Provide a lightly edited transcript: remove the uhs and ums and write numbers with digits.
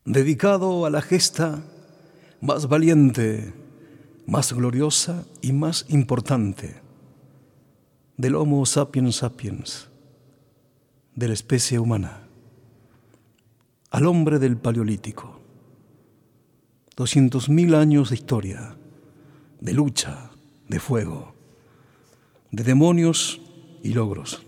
dedicado a la gesta más valiente, más gloriosa y más importante del Homo sapiens sapiens, de la especie humana, al hombre del Paleolítico. 200.000 años de historia, de lucha, de fuego, de demonios y logros.